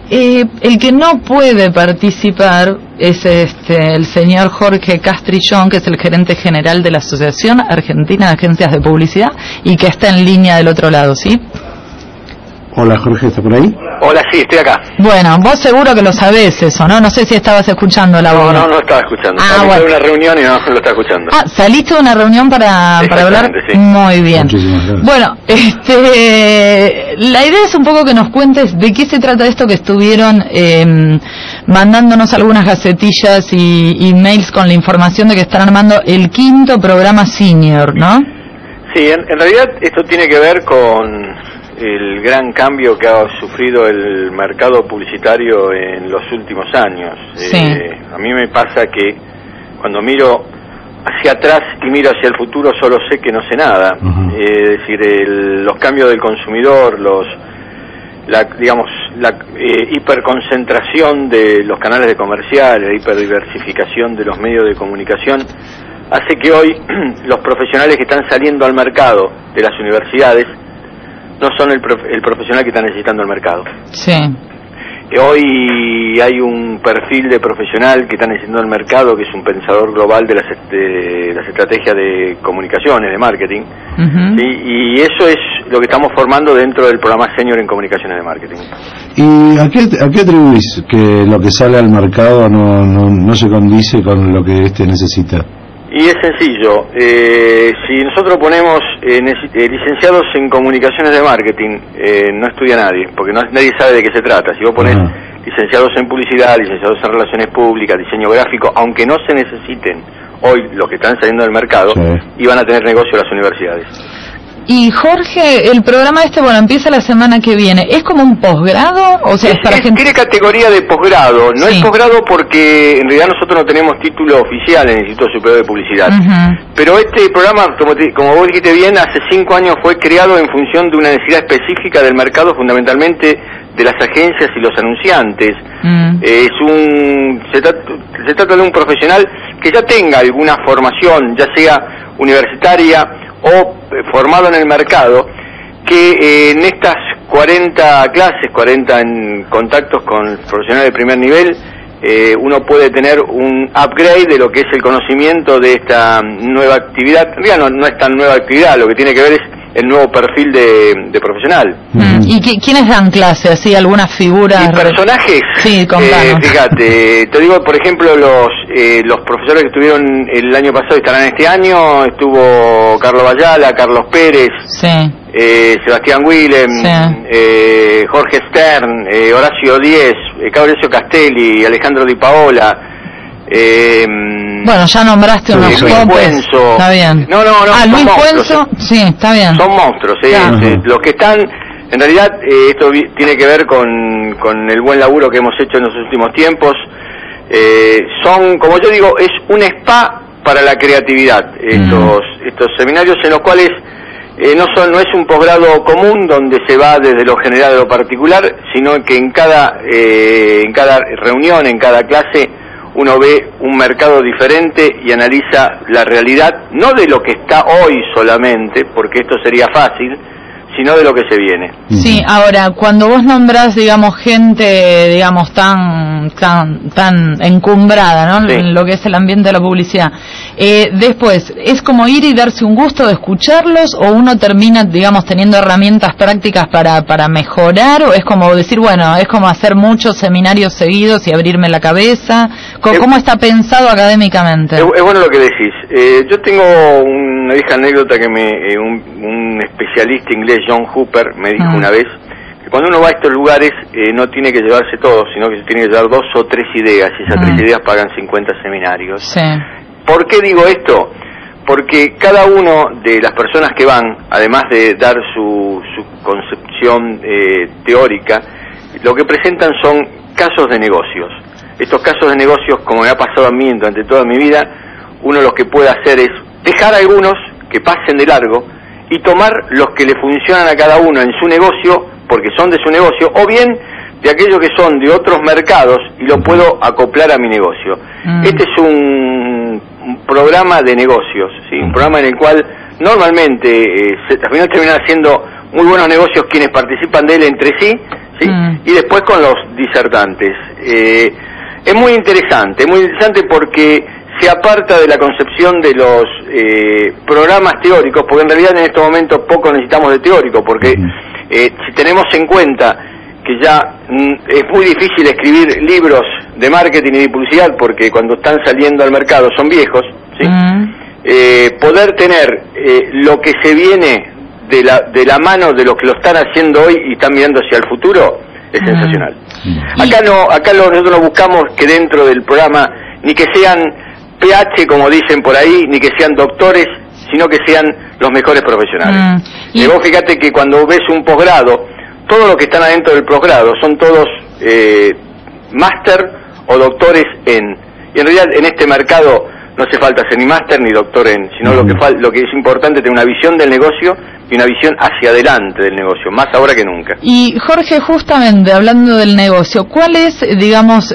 El que no puede participar es el señor Jorge Castrillón, que es el gerente general de la Asociación Argentina de Agencias de Publicidad y que está en línea del otro lado, ¿sí? Hola, Jorge, ¿está por ahí? Hola, sí, estoy acá. Bueno, vos seguro que lo sabés eso, ¿no? No sé si estabas escuchando la voz. No estaba escuchando. Bueno. Fue una reunión y no lo estaba escuchando. ¿Saliste de una reunión para hablar? Sí. Muy bien. Muchísimas gracias. Bueno, la idea es un poco que nos cuentes de qué se trata esto que estuvieron mandándonos algunas gacetillas y mails con la información de que están armando el 5º programa senior, ¿no? Sí, en realidad esto tiene que ver con el gran cambio que ha sufrido el mercado publicitario en los últimos años. Sí. A mí me pasa que cuando miro hacia atrás y miro hacia el futuro solo sé que no sé nada. Uh-huh. Es decir, los cambios del consumidor, la hiperconcentración de los canales de comerciales, la hiperdiversificación de los medios de comunicación, hace que hoy los profesionales que están saliendo al mercado de las universidades no son el profesional que está necesitando el mercado. Sí. Hoy hay un perfil de profesional que está necesitando el mercado, que es un pensador global de las estrategias de comunicaciones, de marketing. Uh-huh. ¿Sí? Y eso es lo que estamos formando dentro del programa Senior en Comunicaciones de Marketing. ¿Y a qué atribuís que lo que sale al mercado no se condice con lo que necesita? Y es sencillo, si nosotros ponemos licenciados en comunicaciones de marketing, no estudia nadie, porque nadie sabe de qué se trata. Si vos ponés licenciados en publicidad, licenciados en relaciones públicas, diseño gráfico, aunque no se necesiten hoy los que están saliendo del mercado, sí, iban a tener negocio las universidades. Y Jorge, el programa empieza la semana que viene. ¿Es como un posgrado? O sea, tiene categoría de posgrado. No sí, es posgrado porque en realidad nosotros no tenemos título oficial en el Instituto Superior de Publicidad. Uh-huh. Pero este programa, como vos dijiste bien, hace 5 años fue creado en función de una necesidad específica del mercado, fundamentalmente de las agencias y los anunciantes. Se trata de un profesional que ya tenga alguna formación, ya sea universitaria o formado en el mercado, que en estas 40 clases, 40 en contactos con profesionales de primer nivel, uno puede tener un upgrade de lo que es el conocimiento de esta nueva actividad. En realidad no es tan nueva actividad, lo que tiene que ver es el nuevo perfil de profesional. ¿Y quiénes dan clase? ¿Así algunas figuras? ¿Y personajes? Sí, contanos. Fíjate, te digo, por ejemplo, los profesores que estuvieron el año pasado y estarán este año. Estuvo Carlos Bayala, Carlos Pérez, sí, Sebastián Willem, sí, Jorge Stern, Horacio Díez, Mauricio Castelli, Alejandro Di Paola. Bueno, ya nombraste unos Luis Puenzo. Está bien. No, Luis Puenzo, sí, está bien. Son monstruos, claro. Los que están, en realidad, esto tiene que ver con el buen laburo que hemos hecho en los últimos tiempos. Son, como yo digo, es un spa para la creatividad. Estos seminarios en los cuales no es un posgrado común donde se va desde lo general a lo particular, sino que en cada reunión, en cada clase, uno ve un mercado diferente y analiza la realidad, no de lo que está hoy solamente, porque esto sería fácil, sino de lo que se viene. Sí, ahora, cuando vos nombrás, digamos, gente, digamos, tan encumbrada, ¿no? Sí. En lo que es el ambiente de la publicidad, después, ¿es como ir y darse un gusto de escucharlos, o uno termina, digamos, teniendo herramientas prácticas para mejorar, o es como decir, bueno, es como hacer muchos seminarios seguidos y abrirme la cabeza? ¿Cómo está pensado académicamente? Es bueno lo que decís. Yo tengo una vieja anécdota que un especialista inglés, John Hooper, me dijo una vez que cuando uno va a estos lugares no tiene que llevarse todo, sino que se tiene que llevar 2 o 3 ideas, y esas 3 ideas pagan 50 seminarios. Sí. ¿Por qué digo esto? Porque cada uno de las personas que van, además de dar su concepción teórica, lo que presentan son casos de negocios. Estos casos de negocios, como me ha pasado a mí durante toda mi vida, uno lo que puede hacer es dejar algunos que pasen de largo y tomar los que le funcionan a cada uno en su negocio, porque son de su negocio, o bien de aquellos que son de otros mercados y lo puedo acoplar a mi negocio. Este es un programa de negocios, ¿sí? Un programa en el cual normalmente al final terminan haciendo muy buenos negocios quienes participan de él entre sí, ¿sí? Y después con los disertantes. Es muy interesante porque se aparta de la concepción de los programas teóricos, porque en realidad en estos momentos poco necesitamos de teórico, porque si tenemos en cuenta que ya es muy difícil escribir libros de marketing y de publicidad, porque cuando están saliendo al mercado son viejos, ¿sí? Poder tener lo que se viene de la mano de los que lo están haciendo hoy y están mirando hacia el futuro es sensacional. Acá nosotros no buscamos que dentro del programa ni que sean PH, como dicen por ahí, ni que sean doctores, sino que sean los mejores profesionales. Vos fíjate que cuando ves un posgrado, todos los que están adentro del posgrado son todos máster o doctores en. Y en realidad en este mercado no hace falta ser ni máster ni doctor en, sino lo que es importante es tener una visión del negocio y una visión hacia adelante del negocio, más ahora que nunca. Y Jorge, justamente hablando del negocio, ¿cuál es, digamos,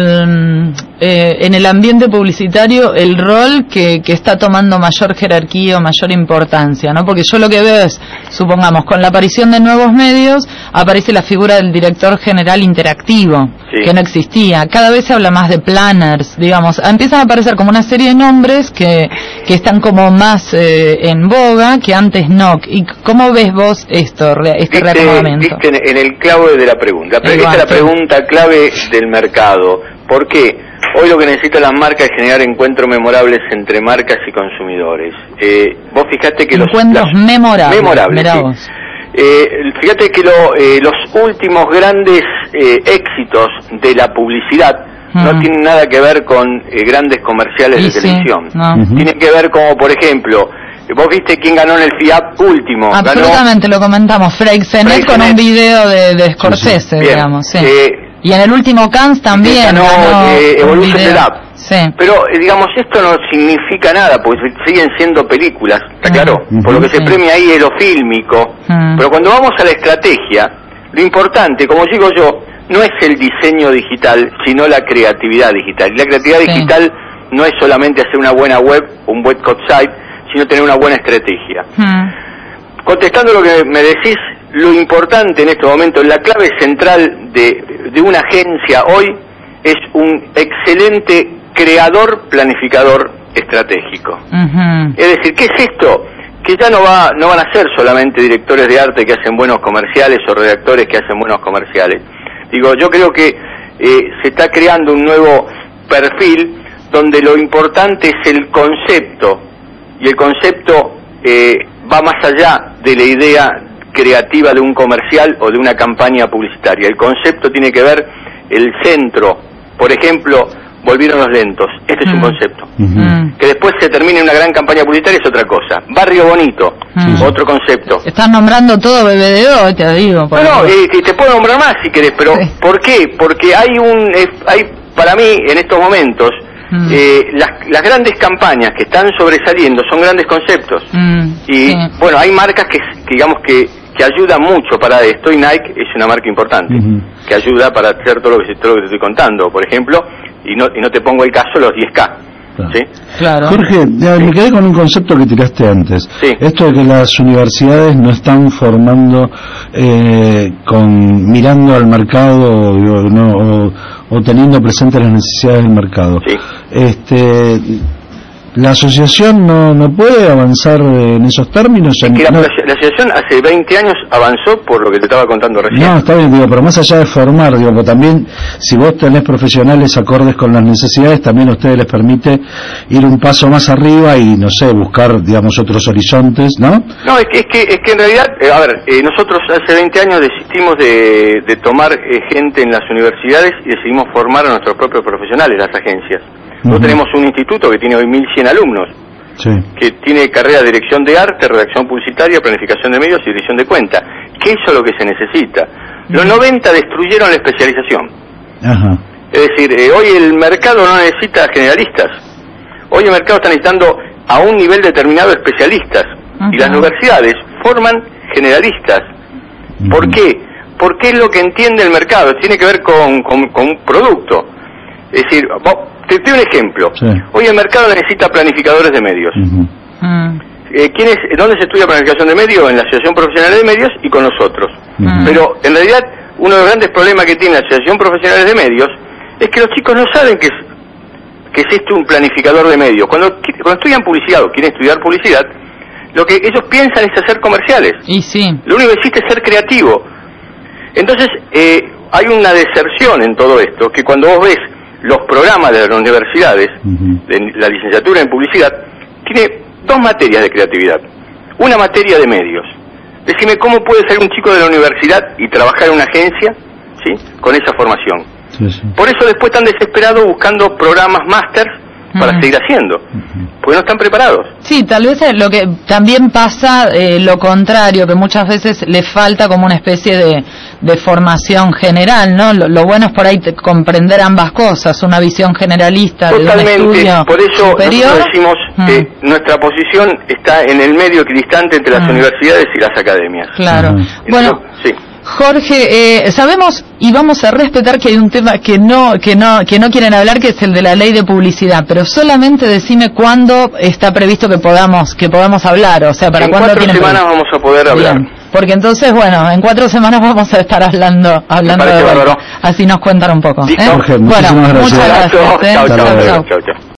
en el ambiente publicitario el rol que está tomando mayor jerarquía o mayor importancia, ¿no? Porque yo lo que veo es, supongamos, con la aparición de nuevos medios, aparece la figura del director general interactivo, que no existía. Cada vez se habla más de planners, digamos, empiezan a aparecer como una serie de nombres que están como más en boga, que antes no. ¿Y cómo ves vos esto, reacomodamiento? Viste en el clave de la pregunta. Esta es la pregunta clave del mercado. ¿Por qué? Hoy lo que necesitan las marcas es generar encuentros memorables entre marcas y consumidores. Vos fijate que encuentros memorables. Sí. Fíjate que los últimos grandes éxitos de la publicidad no tienen nada que ver con grandes comerciales de televisión. Tienen que ver como, por ejemplo, vos viste quién ganó en el FIAP último. Absolutamente, lo comentamos, Freixenet con un video de Scorsese, digamos. Sí. Y en el último Cannes también ganó Evolution the Lab. Sí. Pero, digamos, esto no significa nada, porque siguen siendo películas, ¿está claro? Por lo que se premia ahí es lo fílmico. Pero cuando vamos a la estrategia, lo importante, como digo yo, no es el diseño digital, sino la creatividad digital. Y la creatividad digital no es solamente hacer una buena web, un buen site, sino tener una buena estrategia. Contestando lo que me decís, lo importante en este momento, la clave central de una agencia hoy es un excelente creador, planificador estratégico. Es decir, ¿qué es esto? Que ya no van a ser solamente directores de arte que hacen buenos comerciales o redactores que hacen buenos comerciales. Digo, yo creo que se está creando un nuevo perfil donde lo importante es el concepto, y el concepto va más allá de la idea creativa de un comercial o de una campaña publicitaria. El concepto tiene que ver el centro. Por ejemplo, volvieron los lentos. Este es un concepto. Que después se termine en una gran campaña publicitaria es otra cosa. Barrio bonito, otro concepto. Estás nombrando todo BBDO, te digo. Te puedo nombrar más si querés, pero ¿por qué? Porque hay para mí, en estos momentos, las grandes campañas que están sobresaliendo son grandes conceptos. Y bueno, hay marcas que digamos que ayudan mucho para esto, y Nike es una marca importante que ayuda para hacer todo lo que te estoy contando, por ejemplo, y no te pongo el caso los 10K. ¿Sí? Claro. Jorge, me quedé con un concepto que tiraste antes. Esto de que las universidades no están formando mirando al mercado o teniendo presentes las necesidades del mercado. ¿La asociación no puede avanzar en esos términos? Es que la asociación hace 20 años avanzó por lo que te estaba contando recién. No, está bien, pero más allá de formar, porque también si vos tenés profesionales acordes con las necesidades, también a ustedes les permite ir un paso más arriba y, no sé, buscar, digamos, otros horizontes, ¿no? No, es que en realidad, nosotros hace 20 años desistimos de tomar gente en las universidades y decidimos formar a nuestros propios profesionales, las agencias. Nosotros tenemos un instituto que tiene hoy 1.100 alumnos, que tiene carrera de dirección de arte, redacción publicitaria, planificación de medios y dirección de cuenta. Que eso es lo que se necesita. Los 90 destruyeron la especialización. Es decir, hoy el mercado no necesita generalistas. Hoy el mercado está necesitando a un nivel determinado especialistas. Y las universidades forman generalistas. ¿Por qué? Porque es lo que entiende el mercado. Tiene que ver con un producto. Es decir, te doy un ejemplo. Hoy el mercado necesita planificadores de medios. ¿Dónde se estudia planificación de medios? En la Asociación Profesional de Medios y con nosotros. Pero en realidad uno de los grandes problemas que tiene la Asociación Profesionales de Medios es que los chicos no saben que es esto un planificador de medios. Cuando estudian publicidad o quieren estudiar publicidad, lo que ellos piensan es hacer comerciales. Y sí. Lo único que existe es ser creativo. Entonces, hay una deserción en todo esto, que cuando vos ves los programas de las universidades, de la licenciatura en publicidad, tiene dos materias de creatividad. Una materia de medios. Decime, ¿cómo puede ser un chico de la universidad y trabajar en una agencia, ¿sí?, con esa formación? Sí, sí. Por eso después están desesperados buscando programas másters para seguir haciendo, porque no están preparados. Sí, tal vez lo que también pasa, lo contrario, que muchas veces le falta como una especie de formación general, ¿no? Lo bueno es por ahí comprender ambas cosas, una visión generalista. Totalmente, de un estudio por eso superior. nosotros decimos que nuestra posición está en el medio equidistante entre las universidades y las academias. Claro. Bueno, sí. Jorge, sabemos y vamos a respetar que hay un tema que no quieren hablar, que es el de la ley de publicidad, pero solamente decime cuándo está previsto que podamos hablar, o sea, para cuándo tienen. En 4 semanas vamos a poder hablar. Bien, porque entonces, bueno, en 4 semanas vamos a estar hablando de bárbaro. así nos cuentan un poco. Jorge, muchísimas gracias. Muchas gracias. Chao.